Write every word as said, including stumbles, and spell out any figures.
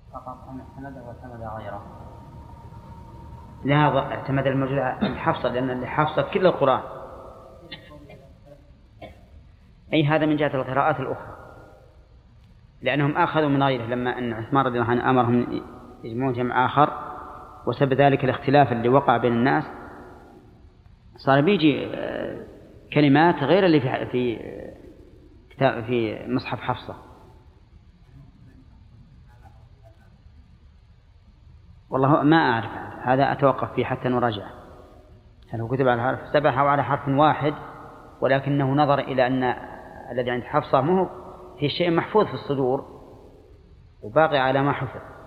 فقط اعتمد واعتمد غيره. لا، اعتمد الموجود عند حفصة، لأن اللي حفصة كل القرآن. أي هذا من جهة القراءات الأخرى، لأنهم أخذوا من غيره لما أن عثمان رضي الله عنه أمرهم يجمعون جمع آخر، وسبب ذلك الاختلاف اللي وقع بين الناس، صار بيجي كلمات غير اللي في في في مصحف حفصة. والله ما أعرف، هذا أتوقف فيه حتى نراجع هل هو كتب على حرف سبعة أو على حرف واحد، ولكنه نظر إلى أن الذي عند حفصة مو في شيء محفوظ في الصدور وباقي على ما حفظ.